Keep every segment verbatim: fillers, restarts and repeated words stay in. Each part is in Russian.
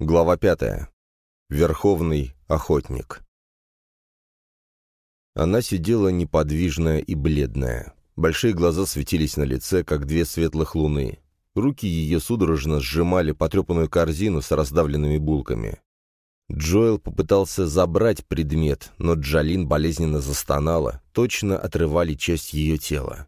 Глава пятая. Верховный охотник. Она сидела неподвижная и бледная. Большие глаза светились на лице, как две светлых луны. Руки ее судорожно сжимали потрепанную корзину с раздавленными булками. Джоэл попытался забрать предмет, но Джалин болезненно застонала, точно отрывали часть ее тела.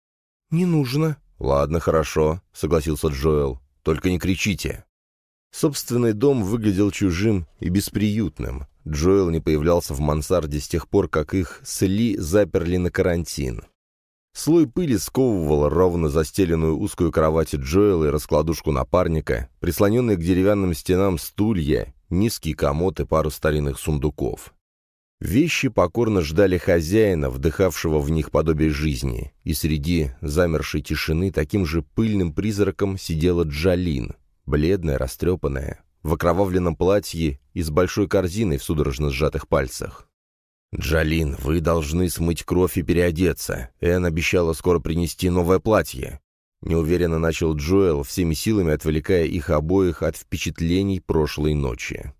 «Не нужно». «Ладно, хорошо», — согласился Джоэл. «Только не кричите». Собственный дом выглядел чужим и бесприютным. Джоэл не появлялся в мансарде с тех пор, как их с Ли заперли на карантин. Слой пыли сковывал ровно застеленную узкую кровать Джоэла и раскладушку напарника, прислоненные к деревянным стенам стулья, низкий комод и пару старинных сундуков. Вещи покорно ждали хозяина, вдыхавшего в них подобие жизни, и среди замершей тишины таким же пыльным призраком сидела Джалин, бледная, растрепанная, в окровавленном платье и с большой корзиной в судорожно сжатых пальцах. «Джалин, вы должны смыть кровь и переодеться. Энн обещала скоро принести новое платье». Неуверенно начал Джоэл, всеми силами отвлекая их обоих от впечатлений прошлой ночи.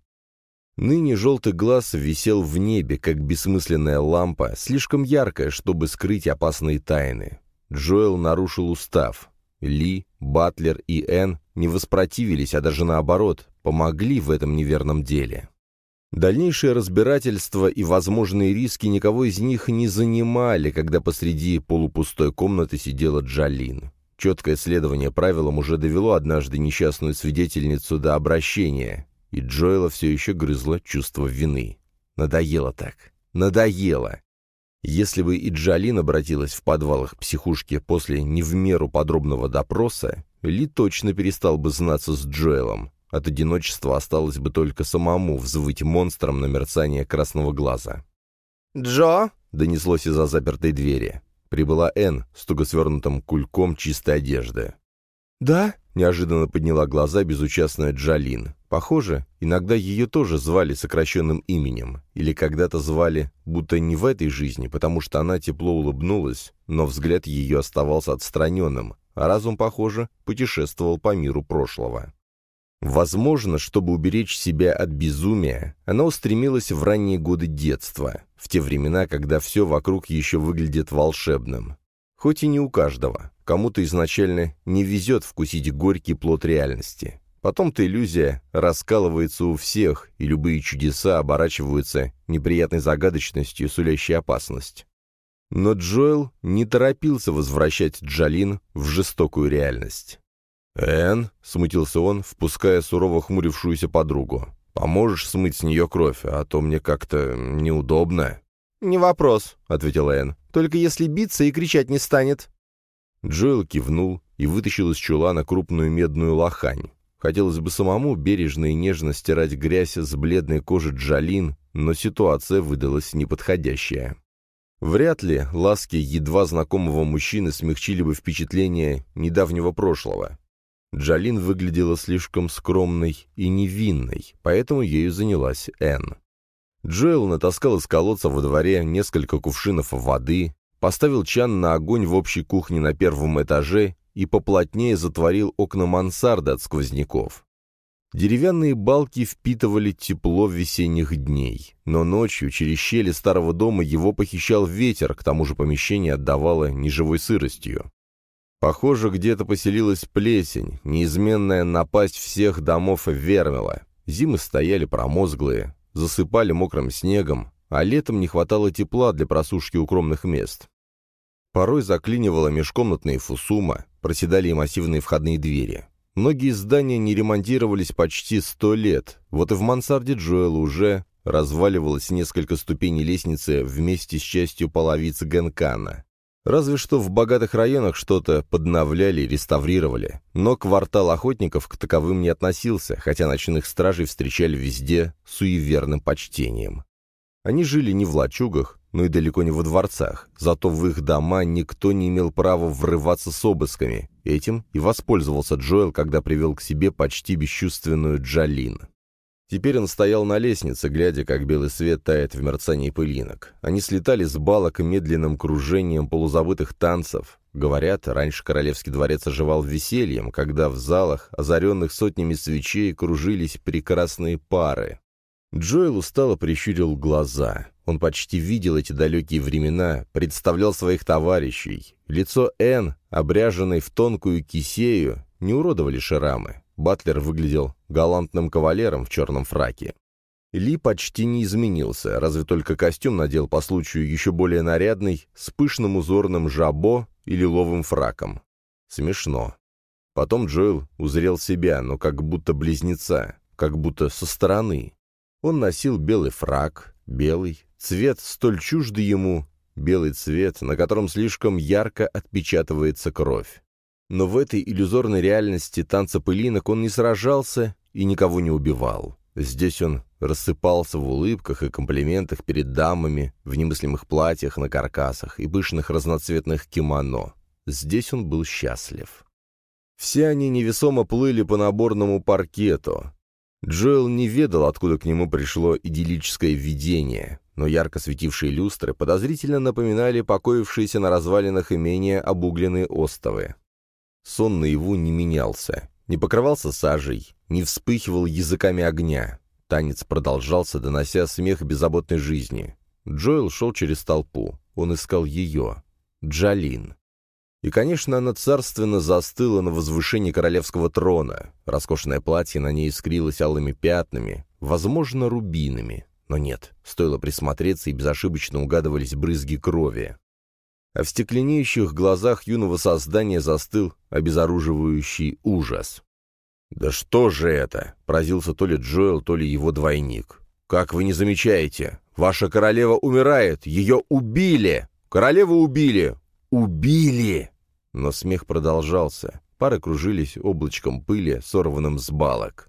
Ныне желтый глаз висел в небе, как бессмысленная лампа, слишком яркая, чтобы скрыть опасные тайны. Джоэл нарушил устав. Ли, Батлер и Энн не воспротивились, а даже наоборот, помогли в этом неверном деле. Дальнейшее разбирательство и возможные риски никого из них не занимали, когда посреди полупустой комнаты сидела Джалин. Четкое следование правилам уже довело однажды несчастную свидетельницу до обращения, и Джоэла все еще грызло чувство вины. Надоело так. Надоело. Если бы и Джалин обратилась в подвалах психушки после не в меру подробного допроса, Ли точно перестал бы знаться с Джоэлом. От одиночества осталось бы только самому взвыть монстром на мерцание красного глаза. «Джо?» — донеслось из-за запертой двери. Прибыла Энн с туго свернутым кульком чистой одежды. «Да?» — неожиданно подняла глаза безучастная Джалин. Похоже, иногда ее тоже звали сокращенным именем, или когда-то звали, будто не в этой жизни, потому что она тепло улыбнулась, но взгляд ее оставался отстраненным, а разум, похоже, путешествовал по миру прошлого. Возможно, чтобы уберечь себя от безумия, она устремилась в ранние годы детства, в те времена, когда все вокруг еще выглядит волшебным. Хоть и не у каждого, кому-то изначально не везет вкусить горький плод реальности. Потом-то иллюзия раскалывается у всех, и любые чудеса оборачиваются неприятной загадочностью, сулящей опасность. Но Джоэл не торопился возвращать Джалин в жестокую реальность. «Энн», — смутился он, впуская сурово хмурившуюся подругу, — «поможешь смыть с нее кровь, а то мне как-то неудобно». «Не вопрос», — ответила Энн, — «только если биться и кричать не станет». Джоэл кивнул и вытащил из чулана крупную медную лохань. Хотелось бы самому бережно и нежно стирать грязь с бледной кожи Джалин, но ситуация выдалась неподходящая. Вряд ли ласки едва знакомого мужчины смягчили бы впечатление недавнего прошлого. Джалин выглядела слишком скромной и невинной, поэтому ею занялась Энн. Джоэл натаскал из колодца во дворе несколько кувшинов воды, поставил чан на огонь в общей кухне на первом этаже и поплотнее затворил окна мансарды от сквозняков. Деревянные балки впитывали тепло весенних дней, но ночью через щели старого дома его похищал ветер, к тому же помещение отдавало неживой сыростью. Похоже, где-то поселилась плесень, неизменная напасть всех домов Вермила. Зимы стояли промозглые, засыпали мокрым снегом, а летом не хватало тепла для просушки укромных мест. Порой заклинивала межкомнатные фусума, проседали и массивные входные двери. Многие здания не ремонтировались почти сто лет, вот и в мансарде Джоэла уже разваливалось несколько ступеней лестницы вместе с частью половицы Генкана. Разве что в богатых районах что-то подновляли и реставрировали, но квартал охотников к таковым не относился, хотя ночных стражей встречали везде суеверным почтением. Они жили не в лачугах, но и далеко не во дворцах, зато в их дома никто не имел права врываться с обысками. Этим и воспользовался Джоэл, когда привел к себе почти бесчувственную Джалин. Теперь он стоял на лестнице, глядя, как белый свет тает в мерцании пылинок. Они слетали с балок медленным кружением полузабытых танцев. Говорят, раньше королевский дворец оживал весельем, когда в залах, озаренных сотнями свечей, кружились прекрасные пары. Джоэл устало прищурил глаза. Он почти видел эти далекие времена, представлял своих товарищей. Лицо Энн, обряженной в тонкую кисею, не уродовали шрамы. Батлер выглядел галантным кавалером в черном фраке. Ли почти не изменился, разве только костюм надел по случаю еще более нарядный, с пышным узорным жабо и лиловым фраком. Смешно. Потом Джоэл узрел себя, но как будто близнеца, как будто со стороны. Он носил белый фрак, белый, цвет столь чуждый ему, белый цвет, на котором слишком ярко отпечатывается кровь. Но в этой иллюзорной реальности танца пылинок он не сражался и никого не убивал. Здесь он рассыпался в улыбках и комплиментах перед дамами, в немыслимых платьях на каркасах и пышных разноцветных кимоно. Здесь он был счастлив. Все они невесомо плыли по наборному паркету. Джоэл не ведал, откуда к нему пришло идиллическое видение, но ярко светившие люстры подозрительно напоминали покоившиеся на развалинах имения обугленные остовы. Сон наяву не менялся, не покрывался сажей, не вспыхивал языками огня. Танец продолжался, донося смех беззаботной жизни. Джоэл шел через толпу. Он искал ее. Джалин. И, конечно, она царственно застыла на возвышении королевского трона. Роскошное платье на ней искрилось алыми пятнами, возможно, рубинами. Но нет, стоило присмотреться, и безошибочно угадывались брызги крови. А в стекленеющих глазах юного создания застыл обезоруживающий ужас. «Да что же это?» — поразился то ли Джоэл, то ли его двойник. «Как вы не замечаете? Ваша королева умирает! Ее убили! Королеву убили! Убили!» Но смех продолжался. Пары кружились облачком пыли, сорванным с балок.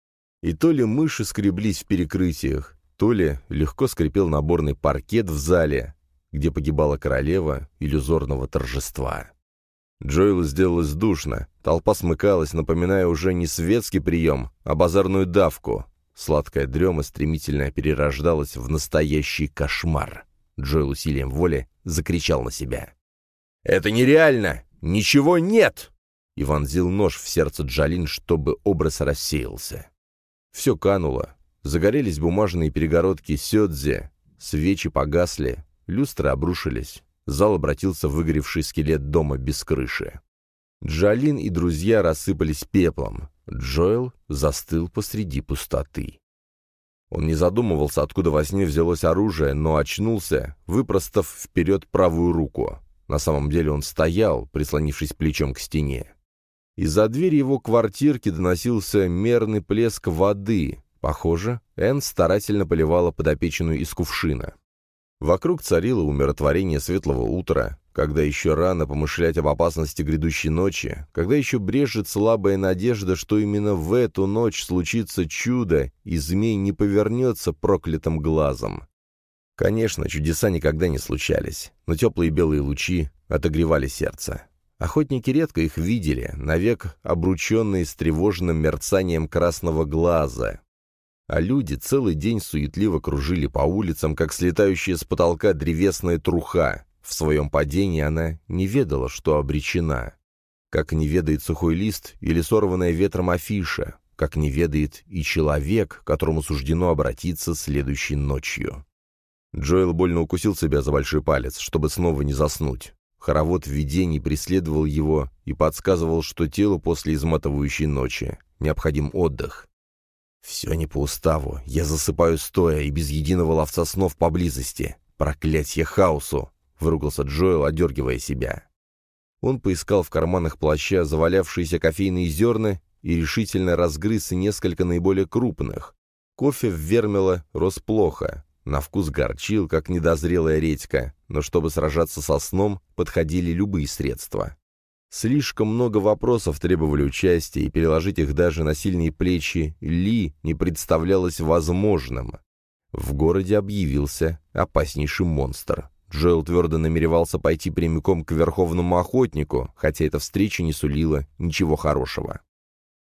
И то ли мыши скреблись в перекрытиях, то ли легко скрипел наборный паркет в зале, где погибала королева иллюзорного торжества. Джоэлу сделалось душно, толпа смыкалась, напоминая уже не светский прием, а базарную давку. Сладкая дрема стремительно перерождалась в настоящий кошмар. Джоэл усилием воли закричал на себя. «Это нереально! Ничего нет!» И вонзил нож в сердце Джалин, чтобы образ рассеялся. Все кануло. Загорелись бумажные перегородки сёдзе, свечи погасли, люстры обрушились. Зал обратился в выгоревший скелет дома без крыши. Джалин и друзья рассыпались пеплом. Джоэл застыл посреди пустоты. Он не задумывался, откуда во сне взялось оружие, но очнулся, выпростав вперед правую руку. На самом деле он стоял, прислонившись плечом к стене. Из-за двери его квартирки доносился мерный плеск воды. Похоже, Энн старательно поливала подопечную из кувшина. Вокруг царило умиротворение светлого утра, когда еще рано помышлять об опасности грядущей ночи, когда еще брежет слабая надежда, что именно в эту ночь случится чудо, и змей не повернется проклятым глазом. Конечно, чудеса никогда не случались, но теплые белые лучи отогревали сердце. Охотники редко их видели, навек обрученные с тревожным мерцанием красного глаза. А люди целый день суетливо кружили по улицам, как слетающая с потолка древесная труха. В своем падении она не ведала, что обречена. Как не ведает сухой лист или сорванная ветром афиша, как не ведает и человек, которому суждено обратиться следующей ночью. Джоэл больно укусил себя за большой палец, чтобы снова не заснуть. Хоровод видений преследовал его и подсказывал, что телу после изматывающей ночи необходим отдых. «Все не по уставу. Я засыпаю стоя и без единого ловца снов поблизости. Проклятье хаосу!» — выругался Джоэл, одергивая себя. Он поискал в карманах плаща завалявшиеся кофейные зерна и решительно разгрыз несколько наиболее крупных. Кофе в Вермило рос плохо. На вкус горчил, как недозрелая редька, но чтобы сражаться со сном, подходили любые средства. Слишком много вопросов требовали участия, и переложить их даже на сильные плечи Ли не представлялось возможным. В городе объявился опаснейший монстр. Джоэл твердо намеревался пойти прямиком к верховному охотнику, хотя эта встреча не сулила ничего хорошего.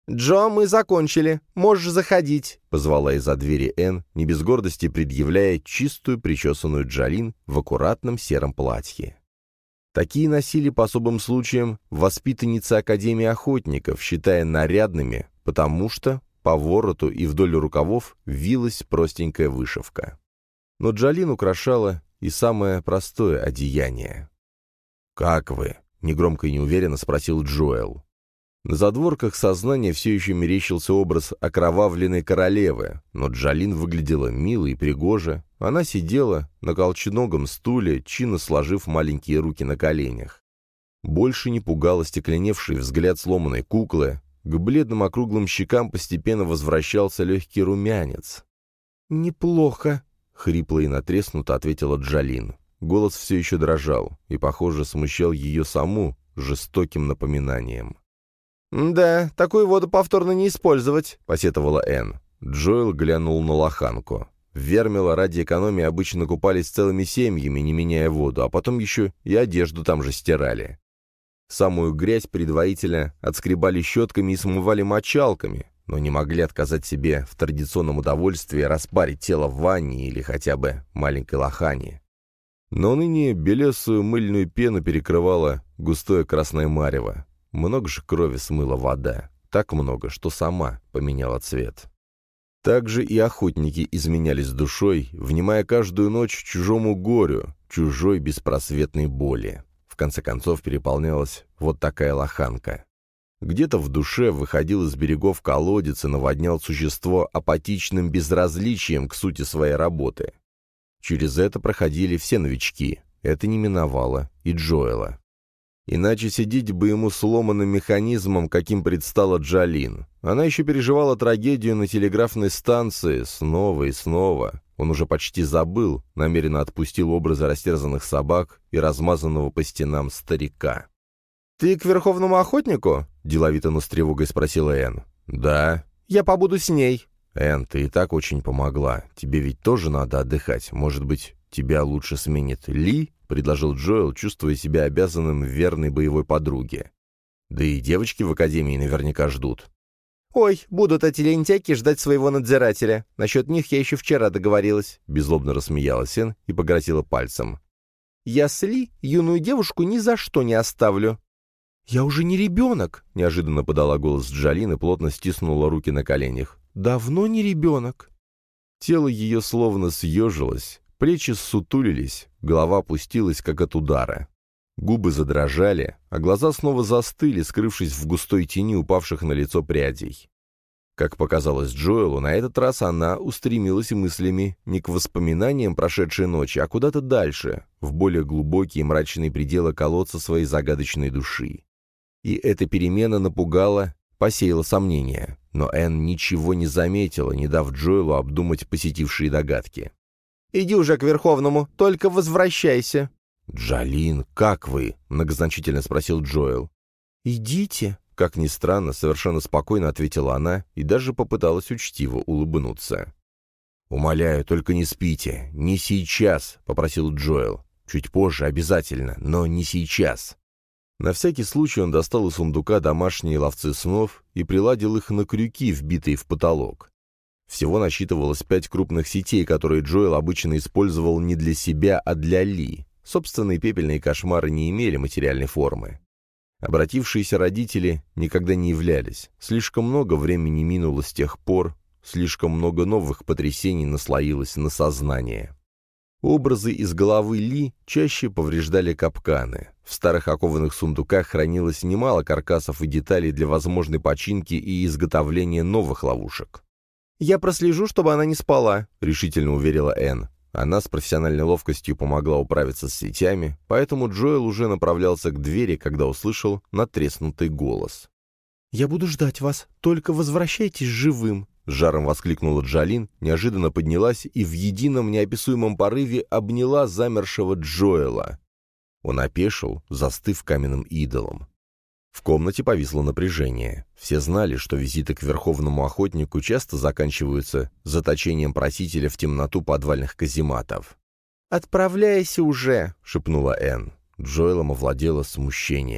«Джо, мы закончили. Можешь заходить», — позвала из-за двери Энн, не без гордости предъявляя чистую причесанную Джалин в аккуратном сером платье. Такие носили по особым случаям воспитанницы Академии охотников, считая нарядными, потому что по вороту и вдоль рукавов вилась простенькая вышивка. Но Джалин украшала и самое простое одеяние. «Как вы?» — негромко и неуверенно спросил Джоэл. На задворках сознания все еще мерещился образ окровавленной королевы, но Джалин выглядела мило и пригоже. Она сидела на колченогом стуле, чинно сложив маленькие руки на коленях. Больше не пугал стекленевший взгляд сломанной куклы. К бледным округлым щекам постепенно возвращался легкий румянец. «Неплохо», — хрипло и натреснуто ответила Джалин. Голос все еще дрожал и, похоже, смущал ее саму жестоким напоминанием. «Да, такую воду повторно не использовать», — посетовала Энн. Джоэл глянул на лоханку. В Вермила ради экономии обычно купались целыми семьями, не меняя воду, а потом еще и одежду там же стирали. Самую грязь предварительно отскребали щетками и смывали мочалками, но не могли отказать себе в традиционном удовольствии распарить тело в ванне или хотя бы маленькой лохане. Но ныне белесую мыльную пену перекрывала густое красное марево. Много же крови смыла вода, так много, что сама поменяла цвет. Также и охотники изменялись душой, внимая каждую ночь чужому горю, чужой беспросветной боли. В конце концов переполнялась вот такая лоханка. Где-то в душе выходил из берегов колодец и наводнял существо апатичным безразличием к сути своей работы. Через это проходили все новички, это не миновало и Джоэла. Иначе сидеть бы ему сломанным механизмом, каким предстала Джалин. Она еще переживала трагедию на телеграфной станции снова и снова. Он уже почти забыл, намеренно отпустил образы растерзанных собак и размазанного по стенам старика. «Ты к Верховному Охотнику?» — деловито, но с тревогой спросила Энн. «Да». «Я побуду с ней». «Энн, ты и так очень помогла. Тебе ведь тоже надо отдыхать. Может быть, тебя лучше сменит Ли?» — предложил Джоэл, чувствуя себя обязанным верной боевой подруге. «Да и девочки в академии наверняка ждут». «Ой, будут эти лентяйки ждать своего надзирателя. Насчет них я еще вчера договорилась», — беззлобно рассмеялась Энн и погрозила пальцем. «Я с Ли юную девушку ни за что не оставлю». «Я уже не ребенок», — неожиданно подала голос Джалин и плотно стиснула руки на коленях. «Давно не ребенок». Тело ее словно съежилось, плечи ссутулились, голова опустилась, как от удара. Губы задрожали, а глаза снова застыли, скрывшись в густой тени упавших на лицо прядей. Как показалось Джоэлу, на этот раз она устремилась мыслями не к воспоминаниям прошедшей ночи, а куда-то дальше, в более глубокие и мрачные пределы колодца своей загадочной души. И эта перемена напугала, посеяла сомнения, но Энн ничего не заметила, не дав Джоэлу обдумать посетившие догадки. «Иди уже к Верховному, только возвращайся». «Джалин, как вы?» — многозначительно спросил Джоэл. «Идите», — как ни странно, совершенно спокойно ответила она и даже попыталась учтиво улыбнуться. «Умоляю, только не спите. Не сейчас», — попросил Джоэл. «Чуть позже обязательно, но не сейчас». На всякий случай он достал из сундука домашние ловцы снов и приладил их на крюки, вбитые в потолок. Всего насчитывалось пять крупных сетей, которые Джоэл обычно использовал не для себя, а для Ли. Собственные пепельные кошмары не имели материальной формы. Обратившиеся родители никогда не являлись. Слишком много времени минуло с тех пор, слишком много новых потрясений наслоилось на сознание. Образы из головы Ли чаще повреждали капканы. В старых окованных сундуках хранилось немало каркасов и деталей для возможной починки и изготовления новых ловушек. «Я прослежу, чтобы она не спала», — решительно уверила Энн. Она с профессиональной ловкостью помогла управиться с сетями, поэтому Джоэл уже направлялся к двери, когда услышал надтреснутый голос. «Я буду ждать вас, только возвращайтесь живым», — с жаром воскликнула Джалин, неожиданно поднялась и в едином неописуемом порыве обняла замершего Джоэла. Он опешил, застыв каменным идолом. В комнате повисло напряжение. Все знали, что визиты к Верховному Охотнику часто заканчиваются заточением просителя в темноту подвальных казематов. «Отправляйся уже», — шепнула Энн. Джоэлом овладело смущение.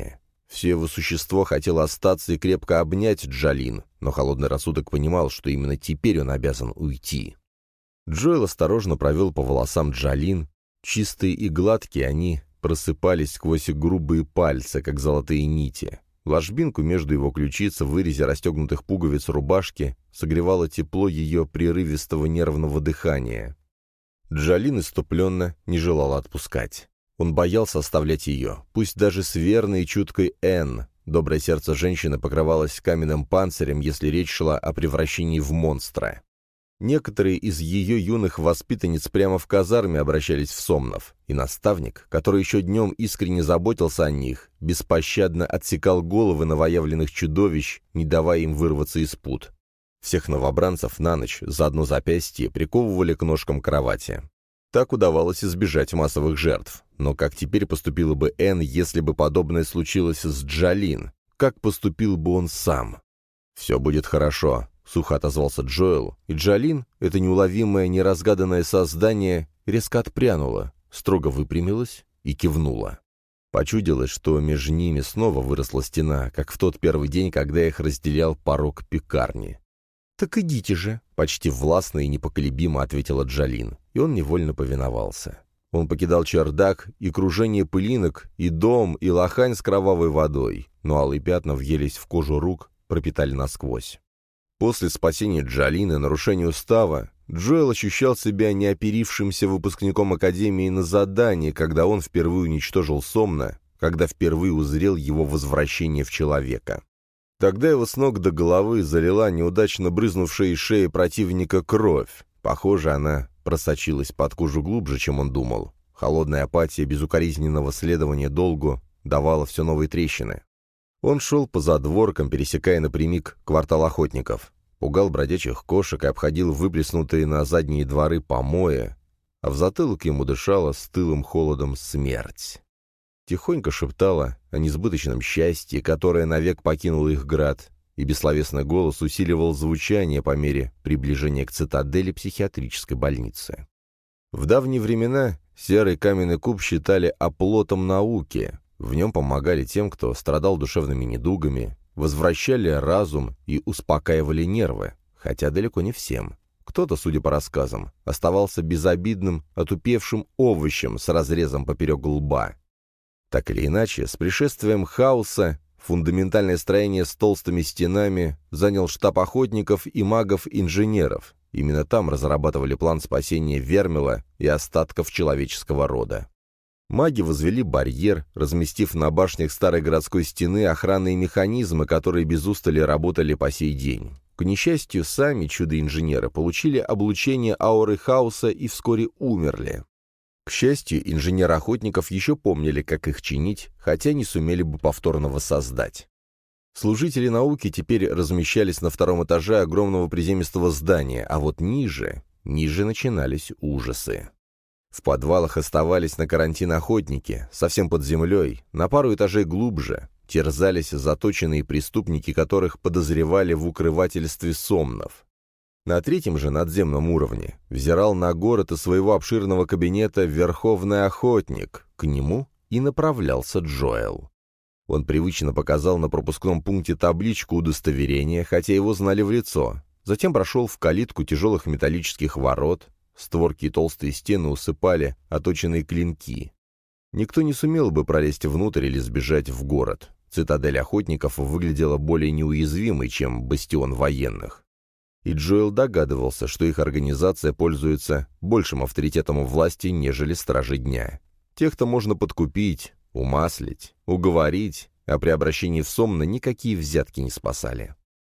Все его существо хотело остаться и крепко обнять Джалин, но холодный рассудок понимал, что именно теперь он обязан уйти. Джоэл осторожно провел по волосам Джалин. Чистые и гладкие они просыпались сквозь грубые пальцы, как золотые нити. Ложбинку между его ключиц в вырезе расстегнутых пуговиц рубашки согревало тепло ее прерывистого нервного дыхания. Джалин иступленно не желала отпускать. Он боялся оставлять ее, пусть даже с верной и чуткой Энн. Доброе сердце женщины покрывалось каменным панцирем, если речь шла о превращении в монстра. Некоторые из ее юных воспитанниц прямо в казарме обращались в сомнов, и наставник, который еще днем искренне заботился о них, беспощадно отсекал головы новоявленных чудовищ, не давая им вырваться из пут. Всех новобранцев на ночь за одно запястье приковывали к ножкам кровати. Так удавалось избежать массовых жертв. Но как теперь поступила бы Энн, если бы подобное случилось с Джалин? Как поступил бы он сам? «Все будет хорошо», — сухо отозвался Джоэл, и Джалин, это неуловимое, неразгаданное создание, резко отпрянула, строго выпрямилась и кивнула. Почудилось, что между ними снова выросла стена, как в тот первый день, когда их разделял порог пекарни. «Так идите же», — почти властно и непоколебимо ответила Джалин, и он невольно повиновался. Он покидал чердак, и кружение пылинок, и дом, и лохань с кровавой водой, но алые пятна въелись в кожу рук, пропитали насквозь. После спасения Джалин и нарушения устава, Джоэл ощущал себя неоперившимся выпускником Академии на задании, когда он впервые уничтожил Сомна, когда впервые узрел его возвращение в человека. Тогда его с ног до головы залила неудачно брызнувшая из шеи противника кровь. Похоже, она просочилась под кожу глубже, чем он думал. Холодная апатия безукоризненного следования долгу давала все новые трещины. Он шел по задворкам, пересекая напрямик квартал охотников, пугал бродячих кошек и обходил выплеснутые на задние дворы помои, а в затылок ему дышала стылым холодом смерть. Тихонько шептала о несбыточном счастье, которое навек покинуло их град, и бессловесный голос усиливал звучание по мере приближения к цитадели психиатрической больницы. В давние времена серый каменный куб считали оплотом науки. В нем помогали тем, кто страдал душевными недугами, возвращали разум и успокаивали нервы, хотя далеко не всем. Кто-то, судя по рассказам, оставался безобидным, отупевшим овощем с разрезом поперек лба. Так или иначе, с пришествием хаоса фундаментальное строение с толстыми стенами занял штаб охотников и магов-инженеров. Именно там разрабатывали план спасения Вермила и остатков человеческого рода. Маги возвели барьер, разместив на башнях старой городской стены охранные механизмы, которые без устали работали по сей день. К несчастью, сами чудо-инженеры получили облучение ауры хаоса и вскоре умерли. К счастью, инженеры охотников еще помнили, как их чинить, хотя не сумели бы повторно воссоздать. Служители науки теперь размещались на втором этаже огромного приземистого здания, а вот ниже, ниже начинались ужасы. В подвалах оставались на карантин охотники, совсем под землей, на пару этажей глубже, терзались заточенные преступники, которых подозревали в укрывательстве сомнов. На третьем же надземном уровне взирал на город из своего обширного кабинета верховный охотник. К нему и направлялся Джоэл. Он привычно показал на пропускном пункте табличку удостоверения, хотя его знали в лицо. Затем прошел в калитку тяжелых металлических ворот. Створки и толстые стены усыпали оточенные клинки. Никто не сумел бы пролезть внутрь или сбежать в город. Цитадель охотников выглядела более неуязвимой, чем бастион военных. И Джоэл догадывался, что их организация пользуется большим авторитетом у власти, нежели стражи дня. Тех-то можно подкупить, умаслить, уговорить, а при обращении в Сомна никакие взятки не спасали.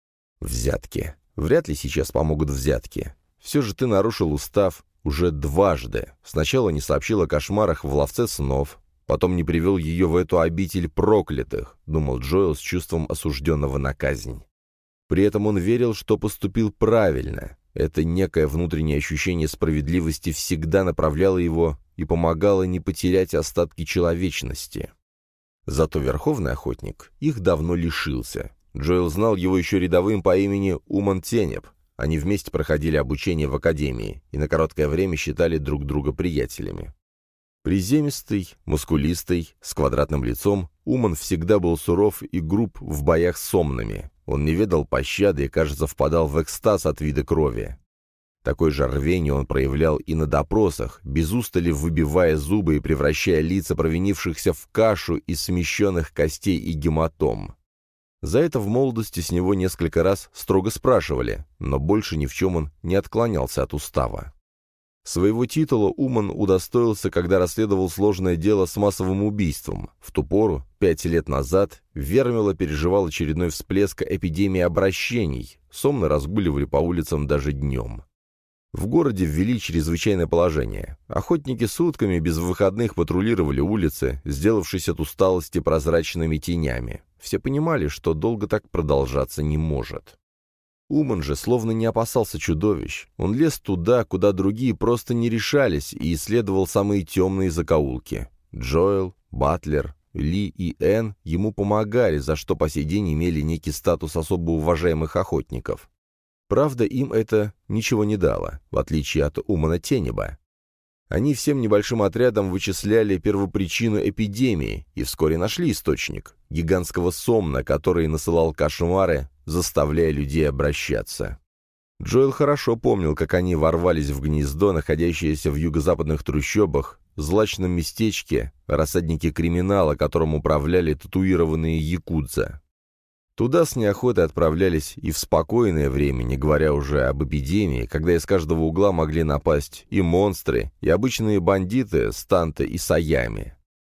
Взятки. Вряд ли сейчас помогут взятки. Все же ты нарушил устав уже дважды. Сначала не сообщил о кошмарах в ловце снов, потом не привел ее в эту обитель проклятых, думал Джоэл с чувством осужденного на казнь. При этом он верил, что поступил правильно. Это некое внутреннее ощущение справедливости всегда направляло его и помогало не потерять остатки человечности. Зато верховный охотник их давно лишился. Джоэл знал его еще рядовым по имени Уман Тенеп. Они вместе проходили обучение в академии и на короткое время считали друг друга приятелями. Приземистый, мускулистый, с квадратным лицом, Уман всегда был суров и груб в боях с сомнами. Он не ведал пощады и, кажется, впадал в экстаз от вида крови. Такое же рвение он проявлял и на допросах, без устали выбивая зубы и превращая лица провинившихся в кашу из смещенных костей и гематом. За это в молодости с него несколько раз строго спрашивали, но больше ни в чем он не отклонялся от устава. Своего титула Уман удостоился, когда расследовал сложное дело с массовым убийством. В ту пору, пять лет назад, Вермила переживал очередной всплеск эпидемии обращений, сомны разгуливали по улицам даже днем. В городе ввели чрезвычайное положение. Охотники сутками без выходных патрулировали улицы, сделавшись от усталости прозрачными тенями. Все понимали, что долго так продолжаться не может. Уман же словно не опасался чудовищ. Он лез туда, куда другие просто не решались, и исследовал самые темные закоулки. Джоэл, Батлер, Ли и Энн ему помогали, за что по сей день имели некий статус особо уважаемых охотников. Правда, им это ничего не дало, в отличие от Умана Тенеба. Они всем небольшим отрядом вычисляли первопричину эпидемии и вскоре нашли источник — гигантского сомна, который насылал кошмары, заставляя людей обращаться. Джоэл хорошо помнил, как они ворвались в гнездо, находящееся в юго-западных трущобах, злачном местечке, рассаднике криминала, которым управляли татуированные якудза. Туда с неохотой отправлялись и в спокойное время, не говоря уже об эпидемии, когда из каждого угла могли напасть и монстры, и обычные бандиты с Танте и Саями.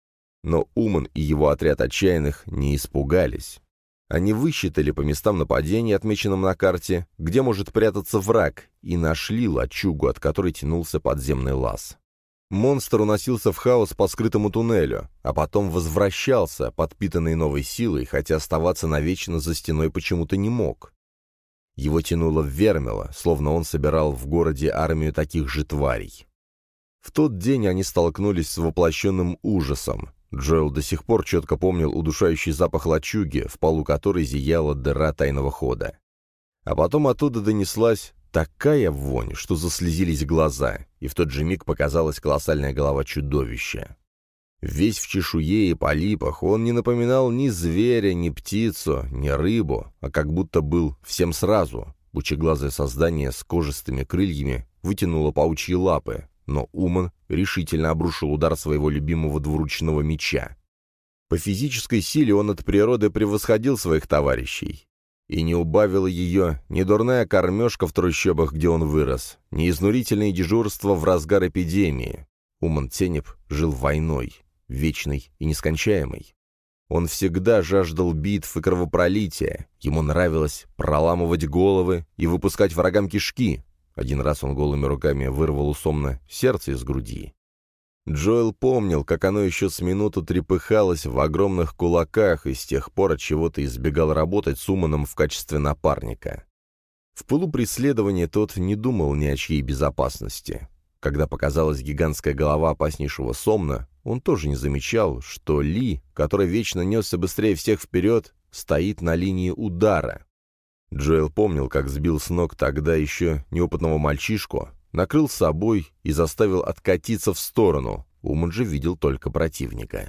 Но Уман и его отряд отчаянных не испугались. Они высчитали по местам нападений, отмеченным на карте, где может прятаться враг, и нашли лачугу, от которой тянулся подземный лаз. Монстр уносился в хаос по скрытому туннелю, а потом возвращался, подпитанный новой силой, хотя оставаться навечно за стеной почему-то не мог. Его тянуло в Вермила, словно он собирал в городе армию таких же тварей. В тот день они столкнулись с воплощенным ужасом. Джоэл до сих пор четко помнил удушающий запах лачуги, в полу которой зияла дыра тайного хода. А потом оттуда донеслась такая вонь, что заслезились глаза, и в тот же миг показалась колоссальная голова чудовища. Весь в чешуе и полипах, он не напоминал ни зверя, ни птицу, ни рыбу, а как будто был всем сразу. Пучеглазое создание с кожистыми крыльями вытянуло паучьи лапы, но Уман решительно обрушил удар своего любимого двуручного меча. По физической силе он от природы превосходил своих товарищей. И не убавила ее ни дурная кормежка в трущобах, где он вырос, ни изнурительные дежурства в разгар эпидемии. Уман Тенеб жил войной, вечной и нескончаемой. Он всегда жаждал битв и кровопролития, ему нравилось проламывать головы и выпускать врагам кишки. Один раз он голыми руками вырвал у сомна сердце из груди. Джоэл помнил, как оно еще с минуту трепыхалось в огромных кулаках и с тех пор от чего-то избегал работать с Уманом в качестве напарника. В пылу преследования тот не думал ни о чьей безопасности. Когда показалась гигантская голова опаснейшего сомна, он тоже не замечал, что Ли, который вечно несся быстрее всех вперед, стоит на линии удара. Джоэл помнил, как сбил с ног тогда еще неопытного мальчишку, накрыл собой и заставил откатиться в сторону. Уман же видел только противника.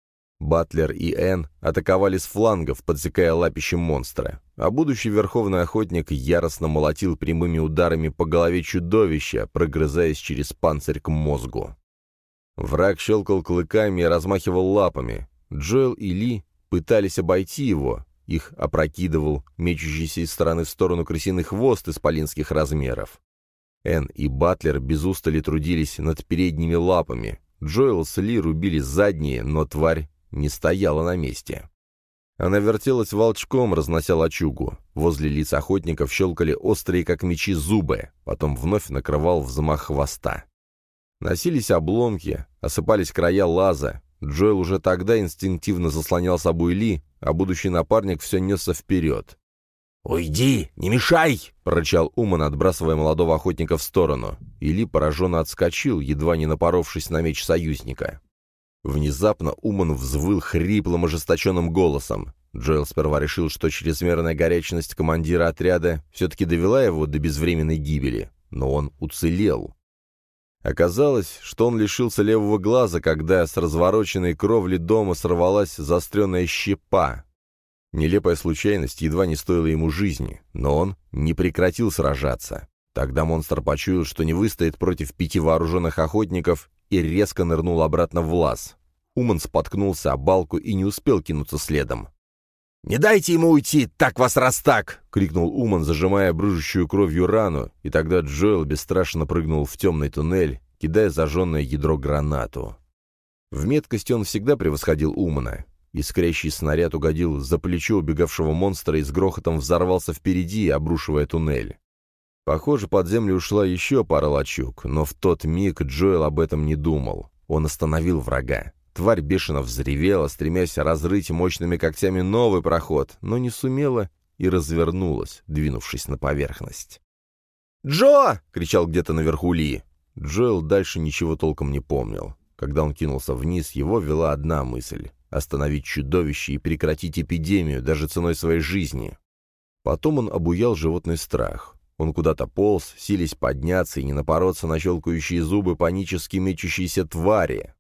Батлер и Энн атаковали с флангов, подсекая лапищем монстра, а будущий верховный охотник яростно молотил прямыми ударами по голове чудовища, прогрызаясь через панцирь к мозгу. Враг щелкал клыками и размахивал лапами. Джоэл и Ли пытались обойти его, их опрокидывал мечущийся из стороны в сторону крысиный хвост исполинских размеров. Энн и Батлер без устали трудились над передними лапами. Джоэл с Ли рубили задние, но тварь не стояла на месте. Она вертелась волчком, разнося лачугу. Возле лиц охотников щелкали острые, как мечи, зубы. Потом вновь накрывал взмах хвоста. Носились обломки, осыпались края лаза. Джоэл уже тогда инстинктивно заслонял собой Ли, а будущий напарник все несся вперед. «Уйди! Не мешай!» — прорычал Уман, отбрасывая молодого охотника в сторону. И Ли пораженно отскочил, едва не напоровшись на меч союзника. Внезапно Уман взвыл хриплым, ожесточенным голосом. Джоэл сперва решил, что чрезмерная горячность командира отряда все-таки довела его до безвременной гибели, но он уцелел. Оказалось, что он лишился левого глаза, когда с развороченной кровли дома сорвалась заостренная щепа. Нелепая случайность едва не стоила ему жизни, но он не прекратил сражаться. Тогда монстр почуял, что не выстоит против пяти вооруженных охотников, и резко нырнул обратно в лаз. Уман споткнулся о балку и не успел кинуться следом. «Не дайте ему уйти, так вас раз так!» — крикнул Уман, зажимая брыжущую кровью рану, и тогда Джоэл бесстрашно прыгнул в темный туннель, кидая зажженное ядро гранату. В меткости он всегда превосходил Умана. Искрящий снаряд угодил за плечо убегавшего монстра и с грохотом взорвался впереди, обрушивая туннель. Похоже, под землю ушла еще пара лачуг, но в тот миг Джоэл об этом не думал. Он остановил врага. Тварь бешено взревела, стремясь разрыть мощными когтями новый проход, но не сумела и развернулась, двинувшись на поверхность. «Джо!» — кричал где-то наверху Ли. Джоэл дальше ничего толком не помнил. Когда он кинулся вниз, его вела одна мысль — остановить чудовище и прекратить эпидемию, даже ценой своей жизни. Потом он обуял животный страх. Он куда-то полз, силясь подняться и не напороться на щелкающие зубы панически мечущейся твари.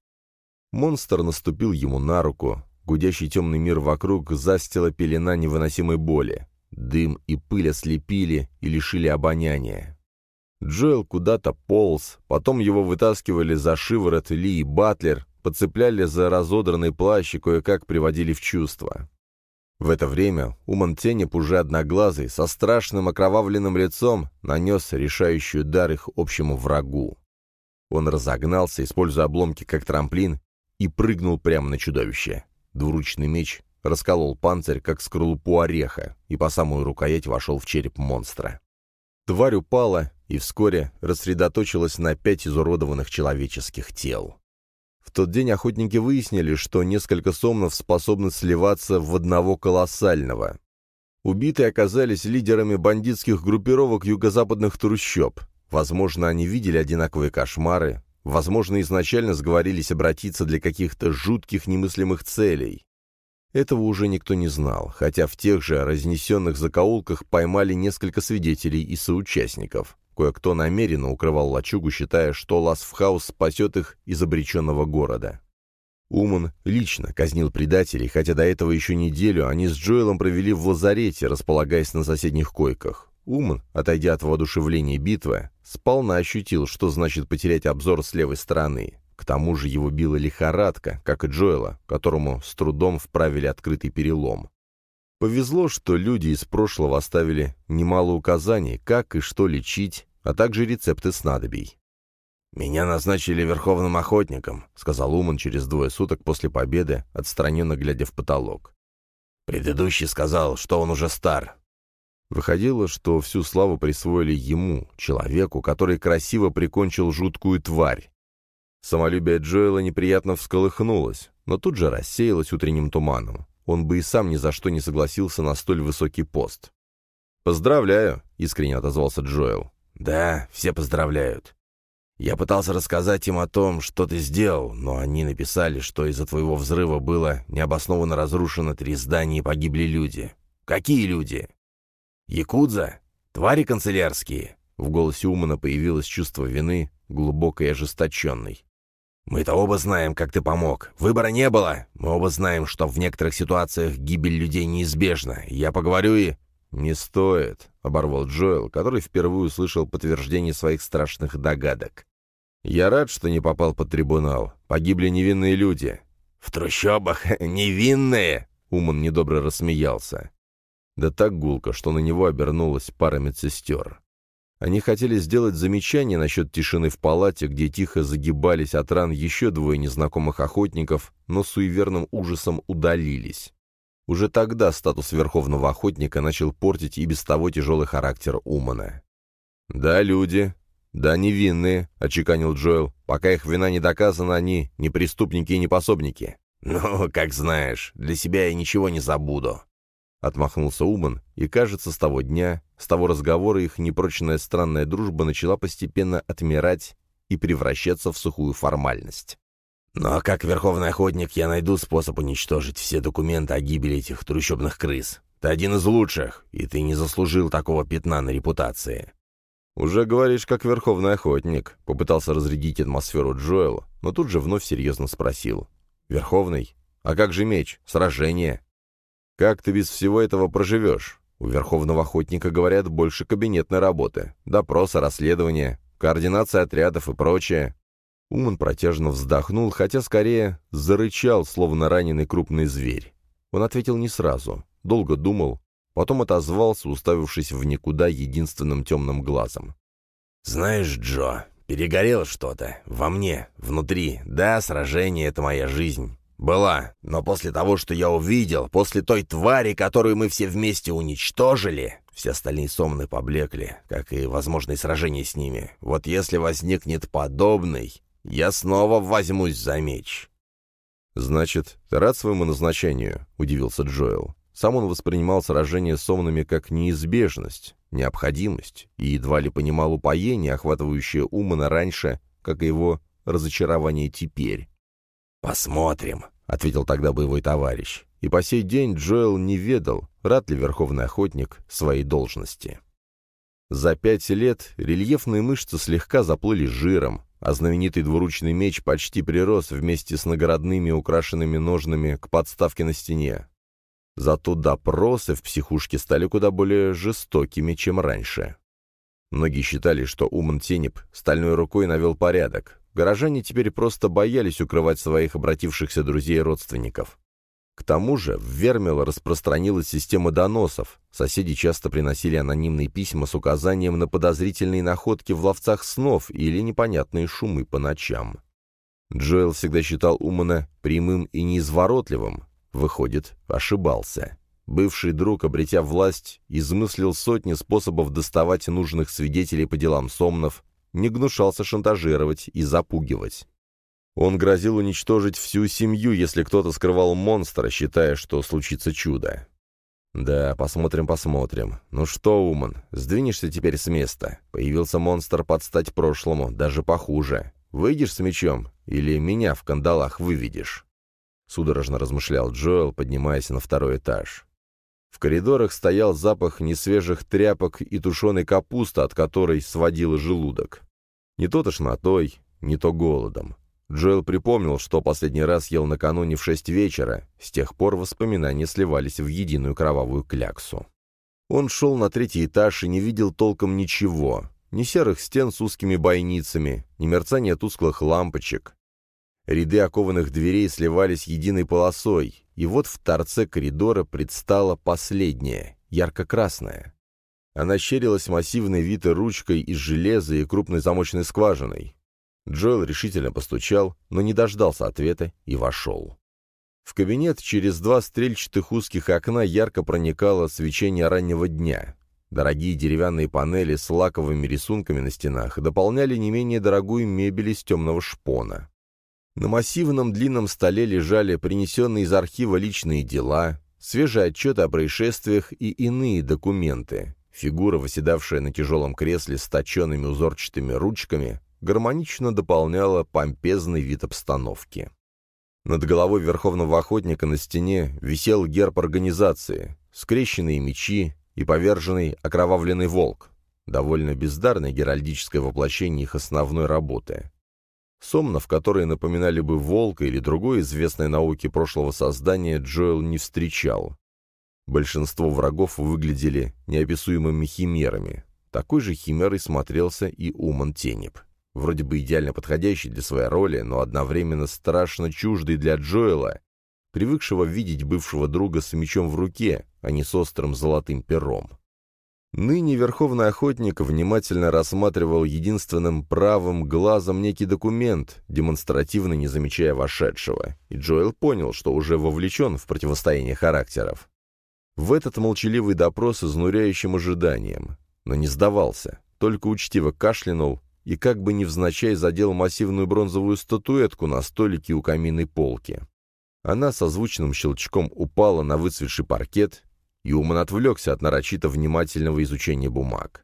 Монстр наступил ему на руку. Гудящий темный мир вокруг застила пелена невыносимой боли. Дым и пыль ослепили и лишили обоняния. Джоэл куда-то полз, потом его вытаскивали за шиворот Ли и Батлер, подцепляли за разодранный плащ и кое-как приводили в чувство. В это время Уман Тенеп, уже одноглазый, со страшным окровавленным лицом, нанес решающий удар их общему врагу. Он разогнался, используя обломки как трамплин, и прыгнул прямо на чудовище. Двуручный меч расколол панцирь, как скорлупу ореха, и по самую рукоять вошел в череп монстра. Тварь упала и вскоре рассредоточилась на пять изуродованных человеческих тел. В тот день охотники выяснили, что несколько сомнов способны сливаться в одного колоссального. Убитые оказались лидерами бандитских группировок юго-западных трущоб. Возможно, они видели одинаковые кошмары, возможно, изначально сговорились обратиться для каких-то жутких немыслимых целей. Этого уже никто не знал, хотя в тех же разнесенных закоулках поймали несколько свидетелей и соучастников. Кое-кто намеренно укрывал лачугу, считая, что Ласфхаус спасет их из обреченного города. Уман лично казнил предателей, хотя до этого еще неделю они с Джоэлом провели в лазарете, располагаясь на соседних койках. Уман, отойдя от воодушевления битвы, сполна ощутил, что значит потерять обзор с левой стороны. К тому же его била лихорадка, как и Джоэла, которому с трудом вправили открытый перелом. Повезло, что люди из прошлого оставили немало указаний, как и что лечить, а также рецепты снадобий. «Меня назначили верховным охотником», — сказал Уман через двое суток после победы, отстраненно глядя в потолок. «Предыдущий сказал, что он уже стар». Выходило, что всю славу присвоили ему, человеку, который красиво прикончил жуткую тварь. Самолюбие Джоэла неприятно всколыхнулось, но тут же рассеялось утренним туманом. Он бы и сам ни за что не согласился на столь высокий пост. «Поздравляю», — искренне отозвался Джоэл. «Да, все поздравляют. Я пытался рассказать им о том, что ты сделал, но они написали, что из-за твоего взрыва было необоснованно разрушено три здания и погибли люди. Какие люди? Якудза? Твари канцелярские?» В голосе Умана появилось чувство вины, глубокой и ожесточенной. «Мы-то оба знаем, как ты помог. Выбора не было. Мы оба знаем, что в некоторых ситуациях гибель людей неизбежна. Я поговорю и...» «Не стоит», — оборвал Джоэл, который впервые услышал подтверждение своих страшных догадок. «Я рад, что не попал под трибунал. Погибли невинные люди». «В трущобах невинные?» — Уман недобро рассмеялся. Да так гулко, что на него обернулась пара медсестер. Они хотели сделать замечание насчет тишины в палате, где тихо загибались от ран еще двое незнакомых охотников, но суеверным ужасом удалились. Уже тогда статус верховного охотника начал портить и без того тяжелый характер Умана. «Да, люди. Да, невинные», — отчеканил Джоэл. «Пока их вина не доказана, они не преступники и не пособники». «Ну, как знаешь, для себя я ничего не забуду». Отмахнулся Уман, и, кажется, с того дня, с того разговора их непрочная странная дружба начала постепенно отмирать и превращаться в сухую формальность. «Но как верховный охотник я найду способ уничтожить все документы о гибели этих трущобных крыс. Ты один из лучших, и ты не заслужил такого пятна на репутации». «Уже говоришь, как верховный охотник», — попытался разрядить атмосферу Джоэл, но тут же вновь серьезно спросил. «Верховный? А как же меч? Сражение? Как ты без всего этого проживешь? У верховного охотника, говорят, больше кабинетной работы. Допросы, расследования, координация отрядов и прочее». Уман протяжно вздохнул, хотя скорее зарычал, словно раненый крупный зверь. Он ответил не сразу, долго думал, потом отозвался, уставившись в никуда единственным темным глазом. «Знаешь, Джо, перегорело что-то. Во мне, внутри. Да, сражение — это моя жизнь. Была. Но после того, что я увидел, после той твари, которую мы все вместе уничтожили, все остальные сомны поблекли, как и возможные сражения с ними. Вот если возникнет подобный, я снова возьмусь за меч». «Значит, ты рад своему назначению?» — удивился Джоэл. Сам он воспринимал сражение с сомнами как неизбежность, необходимость, и едва ли понимал упоение, охватывающее Умана раньше, как и его разочарование теперь. «Посмотрим», — ответил тогда боевой товарищ. И по сей день Джоэл не ведал, рад ли верховный охотник своей должности. За пять лет рельефные мышцы слегка заплыли жиром, а знаменитый двуручный меч почти прирос вместе с наградными украшенными ножнами к подставке на стене. Зато допросы в психушке стали куда более жестокими, чем раньше. Многие считали, что Уман Тенеб стальной рукой навел порядок. Горожане теперь просто боялись укрывать своих обратившихся друзей и родственников. К тому же в Вермило распространилась система доносов. Соседи часто приносили анонимные письма с указанием на подозрительные находки в ловцах снов или непонятные шумы по ночам. Джоэл всегда считал Умана прямым и неизворотливым. Выходит, ошибался. Бывший друг, обретя власть, измыслил сотни способов доставать нужных свидетелей по делам сомнов, не гнушался шантажировать и запугивать. Он грозил уничтожить всю семью, если кто-то скрывал монстра, считая, что случится чудо. «Да, посмотрим, посмотрим. Ну что, Уман, сдвинешься теперь с места? Появился монстр под стать прошлому, даже похуже. Выйдешь с мечом или меня в кандалах выведешь?» Судорожно размышлял Джоэл, поднимаясь на второй этаж. В коридорах стоял запах несвежих тряпок и тушеной капусты, от которой сводило желудок. Не то тошнотой, не то голодом. Джоэл припомнил, что последний раз ел накануне в шесть вечера, с тех пор воспоминания сливались в единую кровавую кляксу. Он шел на третий этаж и не видел толком ничего, ни серых стен с узкими бойницами, ни мерцания тусклых лампочек. Ряды окованных дверей сливались единой полосой, и вот в торце коридора предстала последняя, ярко-красная. Она щерилась массивной витой ручкой из железа и крупной замочной скважиной. Джоэл решительно постучал, но не дождался ответа и вошел. В кабинет через два стрельчатых узких окна ярко проникало свечение раннего дня. Дорогие деревянные панели с лаковыми рисунками на стенах дополняли не менее дорогую мебель из темного шпона. На массивном длинном столе лежали принесенные из архива личные дела, свежие отчеты о происшествиях и иные документы. Фигура, восседавшая на тяжелом кресле с точенными узорчатыми ручками, гармонично дополняла помпезный вид обстановки. Над головой верховного охотника на стене висел герб организации, скрещенные мечи и поверженный окровавленный волк, довольно бездарное геральдическое воплощение их основной работы. Сомнов, которые напоминали бы волка или другой известной науке прошлого создания, Джоэл не встречал. Большинство врагов выглядели неописуемыми химерами. Такой же химерой смотрелся и Уман Тенеб. Вроде бы идеально подходящий для своей роли, но одновременно страшно чуждый для Джоэла, привыкшего видеть бывшего друга с мечом в руке, а не с острым золотым пером. Ныне верховный охотник внимательно рассматривал единственным правым глазом некий документ, демонстративно не замечая вошедшего, и Джоэл понял, что уже вовлечен в противостояние характеров. В этот молчаливый допрос изнуряющим ожиданием, но не сдавался, только учтиво кашлянул и как бы невзначай задел массивную бронзовую статуэтку на столике у каминной полки. Она со звучным щелчком упала на выцветший паркет, и Уман отвлекся от нарочито внимательного изучения бумаг.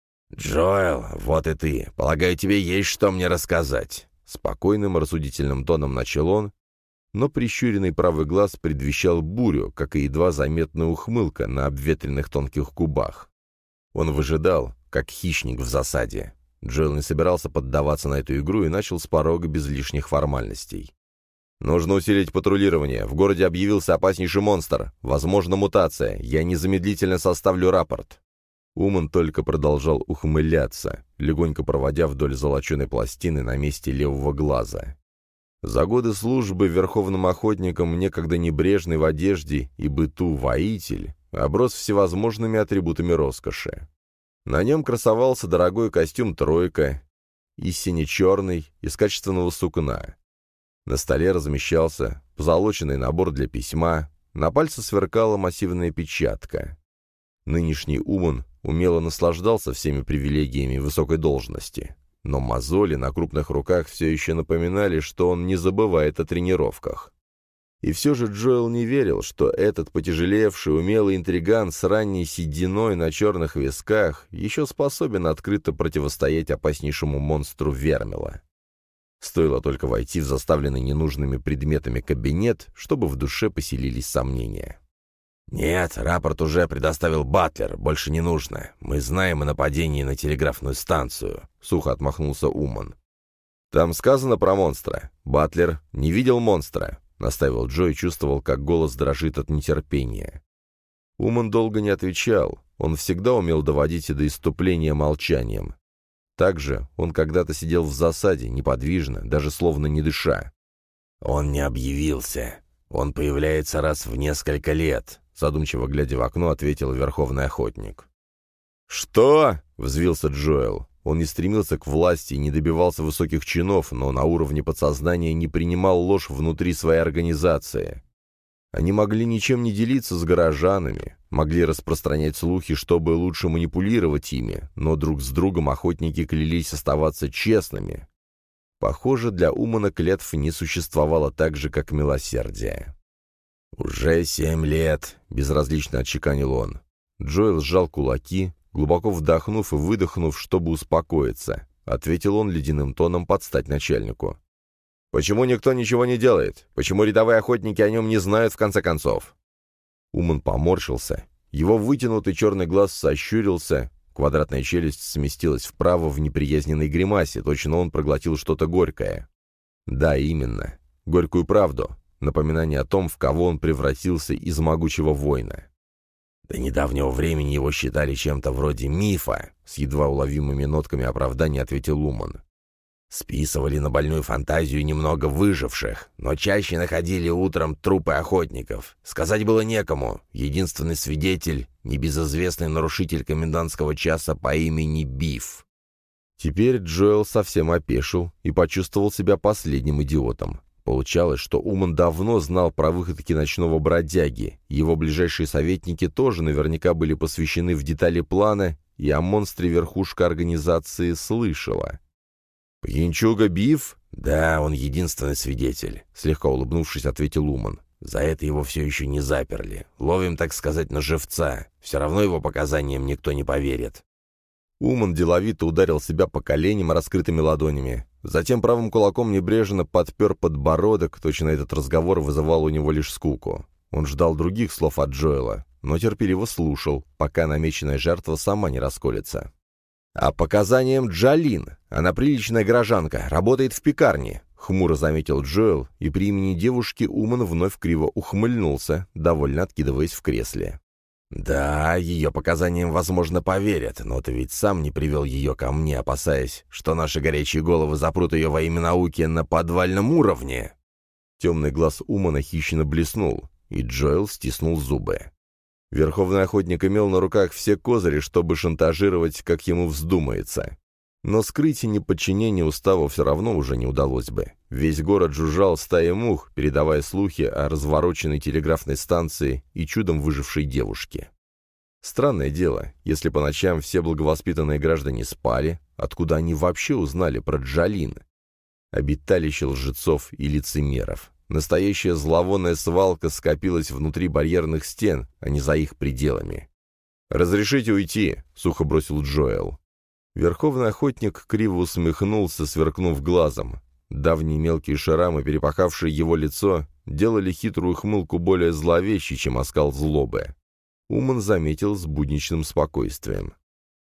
«Джоэл, вот и ты. Полагаю, тебе есть что мне рассказать». Спокойным, рассудительным тоном начал он, но прищуренный правый глаз предвещал бурю, как и едва заметная ухмылка на обветренных тонких губах. Он выжидал, как хищник в засаде. Джоэл не собирался поддаваться на эту игру и начал с порога без лишних формальностей. «Нужно усилить патрулирование. В городе объявился опаснейший монстр. Возможно, мутация. Я незамедлительно составлю рапорт». Уман только продолжал ухмыляться, легонько проводя вдоль золоченой пластины на месте левого глаза. За годы службы верховным охотником, некогда небрежный в одежде и быту воитель, оброс всевозможными атрибутами роскоши. На нем красовался дорогой костюм «тройка», и сине-черный, из качественного сукна. На столе размещался позолоченный набор для письма, на пальце сверкала массивная печатка. Нынешний Уман умело наслаждался всеми привилегиями высокой должности, но мозоли на крупных руках все еще напоминали, что он не забывает о тренировках. И все же Джоэл не верил, что этот потяжелевший, умелый интриган с ранней сединой на черных висках еще способен открыто противостоять опаснейшему монстру Вермила. Стоило только войти в заставленный ненужными предметами кабинет, чтобы в душе поселились сомнения. «Нет, рапорт уже предоставил Батлер, больше не нужно. Мы знаем о нападении на телеграфную станцию», — сухо отмахнулся Уман. «Там сказано про монстра. Батлер не видел монстра», — настаивал Джо и чувствовал, как голос дрожит от нетерпения. Уман долго не отвечал. Он всегда умел доводить и до исступления молчанием. Также он когда-то сидел в засаде, неподвижно, даже словно не дыша. «Он не объявился. Он появляется раз в несколько лет», — задумчиво глядя в окно, ответил верховный охотник. «Что?» — взвился Джоэл. Он не стремился к власти и не добивался высоких чинов, но на уровне подсознания не принимал ложь внутри своей организации. Они могли ничем не делиться с горожанами, могли распространять слухи, чтобы лучше манипулировать ими, но друг с другом охотники клялись оставаться честными. Похоже, для Умана клятв не существовало так же, как милосердие. «Уже семь лет», — безразлично отчеканил он. Джоэл сжал кулаки, глубоко вдохнув и выдохнув, чтобы успокоиться, ответил он ледяным тоном под стать начальнику. «Почему никто ничего не делает? Почему рядовые охотники о нем не знают, в конце концов?» Уман поморщился. Его вытянутый черный глаз сощурился, квадратная челюсть сместилась вправо в неприязненной гримасе, точно он проглотил что-то горькое. Да, именно. Горькую правду. Напоминание о том, в кого он превратился из могучего воина. До недавнего времени его считали чем-то вроде мифа, с едва уловимыми нотками оправдания ответил Уман. Списывали на больную фантазию немного выживших, но чаще находили утром трупы охотников. Сказать было некому. Единственный свидетель — небезызвестный нарушитель комендантского часа по имени Биф. Теперь Джоэл совсем опешил и почувствовал себя последним идиотом. Получалось, что Уман давно знал про выходки ночного бродяги, его ближайшие советники тоже наверняка были посвящены в детали плана, и о монстре верхушка организации слышала. «Пьянчуга Биф?» «Да, он единственный свидетель», — слегка улыбнувшись, ответил Уман. «За это его все еще не заперли. Ловим, так сказать, на живца. Все равно его показаниям никто не поверит». Уман деловито ударил себя по коленям раскрытыми ладонями. Затем правым кулаком небрежно подпер подбородок, точно этот разговор вызывал у него лишь скуку. Он ждал других слов от Джоэла, но терпеливо слушал, пока намеченная жертва сама не расколется. «А показаниям Джалин. Она приличная горожанка, работает в пекарне», — хмуро заметил Джоэл, и при имени девушки Уман вновь криво ухмыльнулся, довольно откидываясь в кресле. «Да, ее показаниям, возможно, поверят, но ты ведь сам не привел ее ко мне, опасаясь, что наши горячие головы запрут ее во имя науки на подвальном уровне». Темный глаз Умана хищно блеснул, и Джоэл стиснул зубы. Верховный охотник имел на руках все козыри, чтобы шантажировать, как ему вздумается. Но скрыть неподчинение уставу все равно уже не удалось бы. Весь город жужжал стаей мух, передавая слухи о развороченной телеграфной станции и чудом выжившей девушке. Странное дело, если по ночам все благовоспитанные граждане спали, откуда они вообще узнали про Джалин? Обиталище лжецов и лицемеров. Настоящая зловонная свалка скопилась внутри барьерных стен, а не за их пределами. «Разрешите уйти», — сухо бросил Джоэл. Верховный охотник криво усмехнулся, сверкнув глазом. Давние мелкие шрамы, перепахавшие его лицо, делали хитрую хмылку более зловещей, чем оскал злобы. Уман заметил с будничным спокойствием.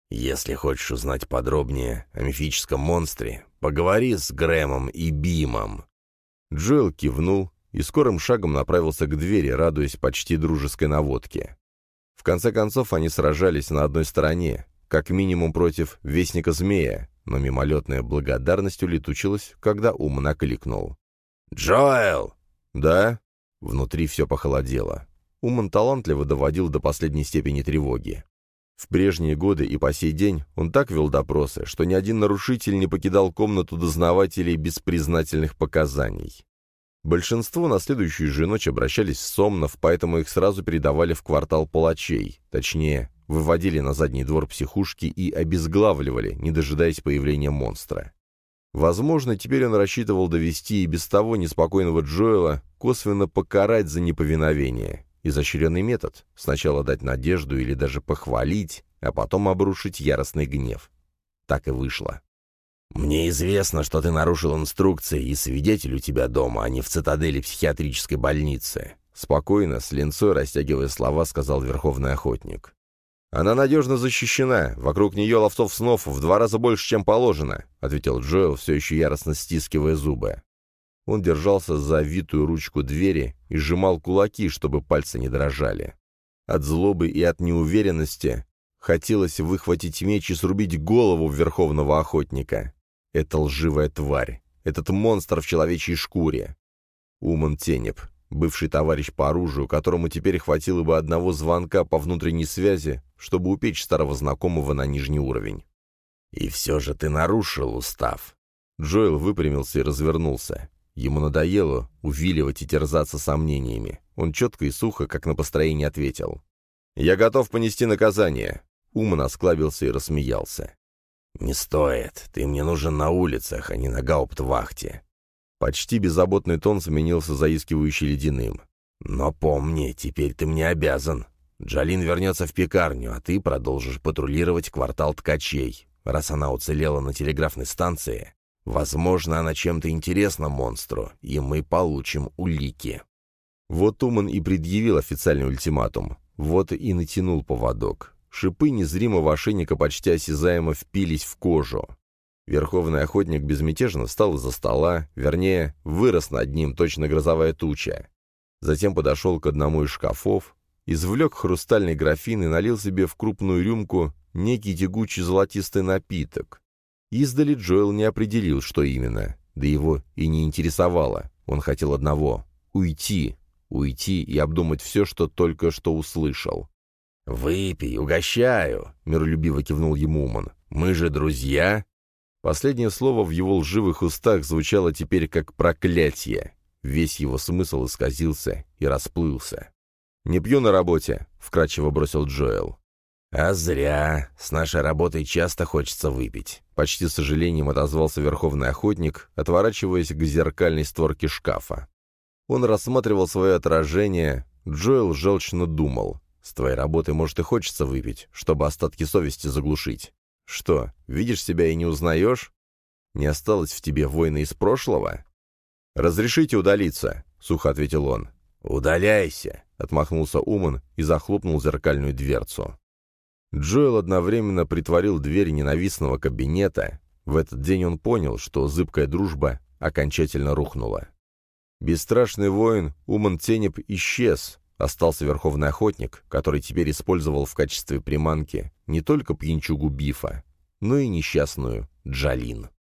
«Если хочешь узнать подробнее о мифическом монстре, поговори с Грэмом и Бимом». Джоэл кивнул и скорым шагом направился к двери, радуясь почти дружеской наводке. В конце концов, они сражались на одной стороне, как минимум против Вестника Змея, но мимолетная благодарность улетучилась, когда Уман окликнул. «Джоэл!» «Да?» Внутри все похолодело. Уман талантливо доводил до последней степени тревоги. В прежние годы и по сей день он так вел допросы, что ни один нарушитель не покидал комнату дознавателей без признательных показаний. Большинство на следующую же ночь обращались в Сомнов, поэтому их сразу передавали в квартал палачей, точнее, выводили на задний двор психушки и обезглавливали, не дожидаясь появления монстра. Возможно, теперь он рассчитывал довести и без того неспокойного Джоэла косвенно покарать за неповиновение. Изощренный метод — сначала дать надежду или даже похвалить, а потом обрушить яростный гнев. Так и вышло. «Мне известно, что ты нарушил инструкции, и свидетель у тебя дома, а не в цитадели психиатрической больницы», — спокойно, с линцой растягивая слова, сказал Верховный Охотник. «Она надежно защищена, вокруг нее ловцов снов в два раза больше, чем положено», — ответил Джоэл, все еще яростно стискивая зубы. Он держался за витую ручку двери и сжимал кулаки, чтобы пальцы не дрожали. От злобы и от неуверенности хотелось выхватить меч и срубить голову Верховного Охотника. Это лживая тварь, этот монстр в человечьей шкуре. Уман Тенеп, бывший товарищ по оружию, которому теперь хватило бы одного звонка по внутренней связи, чтобы упечь старого знакомого на нижний уровень. «И все же ты нарушил устав». Джоэл выпрямился и развернулся. Ему надоело увиливать и терзаться сомнениями. Он четко и сухо, как на построении, ответил. «Я готов понести наказание». Уман осклабился и рассмеялся. «Не стоит. Ты мне нужен на улицах, а не на гауптвахте». Почти беззаботный тон сменился заискивающе ледяным. «Но помни, теперь ты мне обязан. Джалин вернется в пекарню, а ты продолжишь патрулировать квартал ткачей. Раз она уцелела на телеграфной станции, возможно, она чем-то интересна монстру, и мы получим улики». Вот Уман и предъявил официальный ультиматум. Вот и натянул поводок. Шипы незримого ошейника почти осязаемо впились в кожу. Верховный Охотник безмятежно встал из-за стола, вернее, вырос над ним, точно грозовая туча. Затем подошел к одному из шкафов, извлек хрустальный графин и налил себе в крупную рюмку некий тягучий золотистый напиток. Издали Джоэл не определил, что именно, да его и не интересовало. Он хотел одного — уйти, уйти и обдумать все, что только что услышал. «Выпей, угощаю», — миролюбиво кивнул ему Уман. «Мы же друзья». Последнее слово в его лживых устах звучало теперь как проклятие. Весь его смысл исказился и расплылся. «Не пью на работе», — вкратчиво бросил Джоэл. «А зря. С нашей работой часто хочется выпить», — почти с сожалением отозвался Верховный Охотник, отворачиваясь к зеркальной створке шкафа. Он рассматривал свое отражение. Джоэл желчно думал. «С твоей работой, может, и хочется выпить, чтобы остатки совести заглушить. Что, видишь себя и не узнаешь? Не осталось в тебе воина из прошлого?» «Разрешите удалиться», — сухо ответил он. «Удаляйся», — отмахнулся Уман и захлопнул зеркальную дверцу. Джоэл одновременно притворил дверь ненавистного кабинета. В этот день он понял, что зыбкая дружба окончательно рухнула. Бесстрашный воин Уман Тенеп исчез. Остался Верховный Охотник, который теперь использовал в качестве приманки не только пьянчугу Бифа, но и несчастную Джалин.